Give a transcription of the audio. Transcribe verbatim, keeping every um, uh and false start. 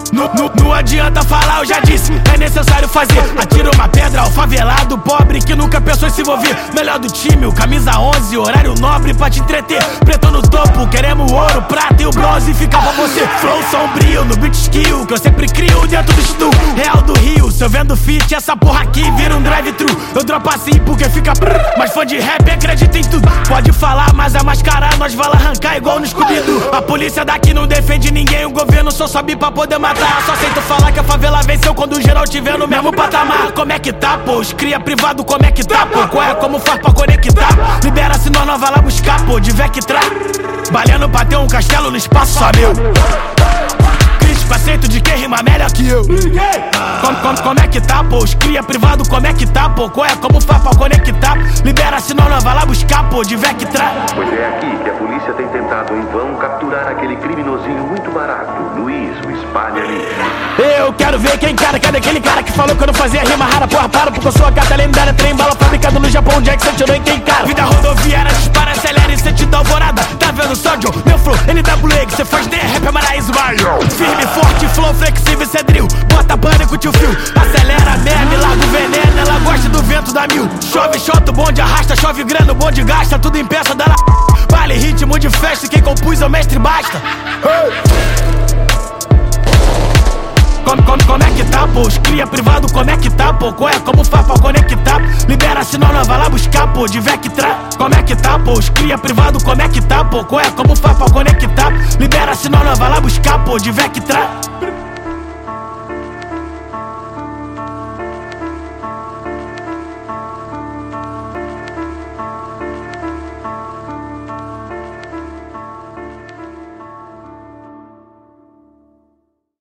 Não, não, não adianta falar, eu já disse, é necessário fazer. Atira uma pedra ao favelado pobre que nunca pensou em se envolver. Melhor do time, o camisa onze, horário nobre pra te entreter. Preto no topo, queremos ouro, prata e o bronze fica pra você. Flow sombrio no beat skill, que eu sempre crio dentro do stu. Real do Rio, se eu vendo fit, essa porra aqui vira um drive-thru. Eu dropo assim porque fica brrr, mas fã de rap acredita em tudo. Pode falar, mas a mascarar nós vai lá arrancar igual no Scooby-Doo. A polícia daqui não defende ninguém, o governo só sobe pra poder matar. Só aceito falar que a favela venceu quando o geral tiver no mesmo patamar. Como é que tá, pô? Os cria privado, como é que tá, pô? Qual é, como faz pra conectar? Libera senão nós vai lá buscar, pô, de Vectra. Balhando pra ter um castelo no espaço, só meu. Crítico aceito de quem rima melhor que eu. Como, como, como é que tá, pô? Os cria privado, como é que tá, pô? Qual é, como faz pra conectar? Libera senão nós vai lá buscar, pô, de Vectra. Pois é aqui que a polícia tem tentado em vão capturar aquele criminosinho muito barato, Luiz, o espalha ali. Eu quero ver quem cara, cadê aquele cara que falou que eu não fazia rima rara? Porra, para, porque eu sou a carta lendária, trem bala fabricado no Japão, onde é que você tirou em quem cara? Vida rodoviária, dispara, acelera e sentido alvorada. Tá vendo só, Joe? Meu flow, N W A, que cê faz de rap, é Maraíso, firme, forte, flow, flexível, cê drill. Bota pânico, tio fio, acelera, meme, larga o veneno, ela gosta do vento da mil. Chove, chota, o bonde arrasta, chove grana, o bonde gasta, tudo em peça da la... Baile, ritmo de festa, quem compus é o mestre basta. Como, como, como é que tá, pô? Os cria privado, como é que tá, pô? Qual é, como faz pra conectar? Libera senão nós vai lá buscar, pô, de Vectra. Como é que tá, pô? Os cria privado, como é que tá, pô? Qual é, como faz pra conectar? Libera senão nós vai lá buscar, pô, de Vectra.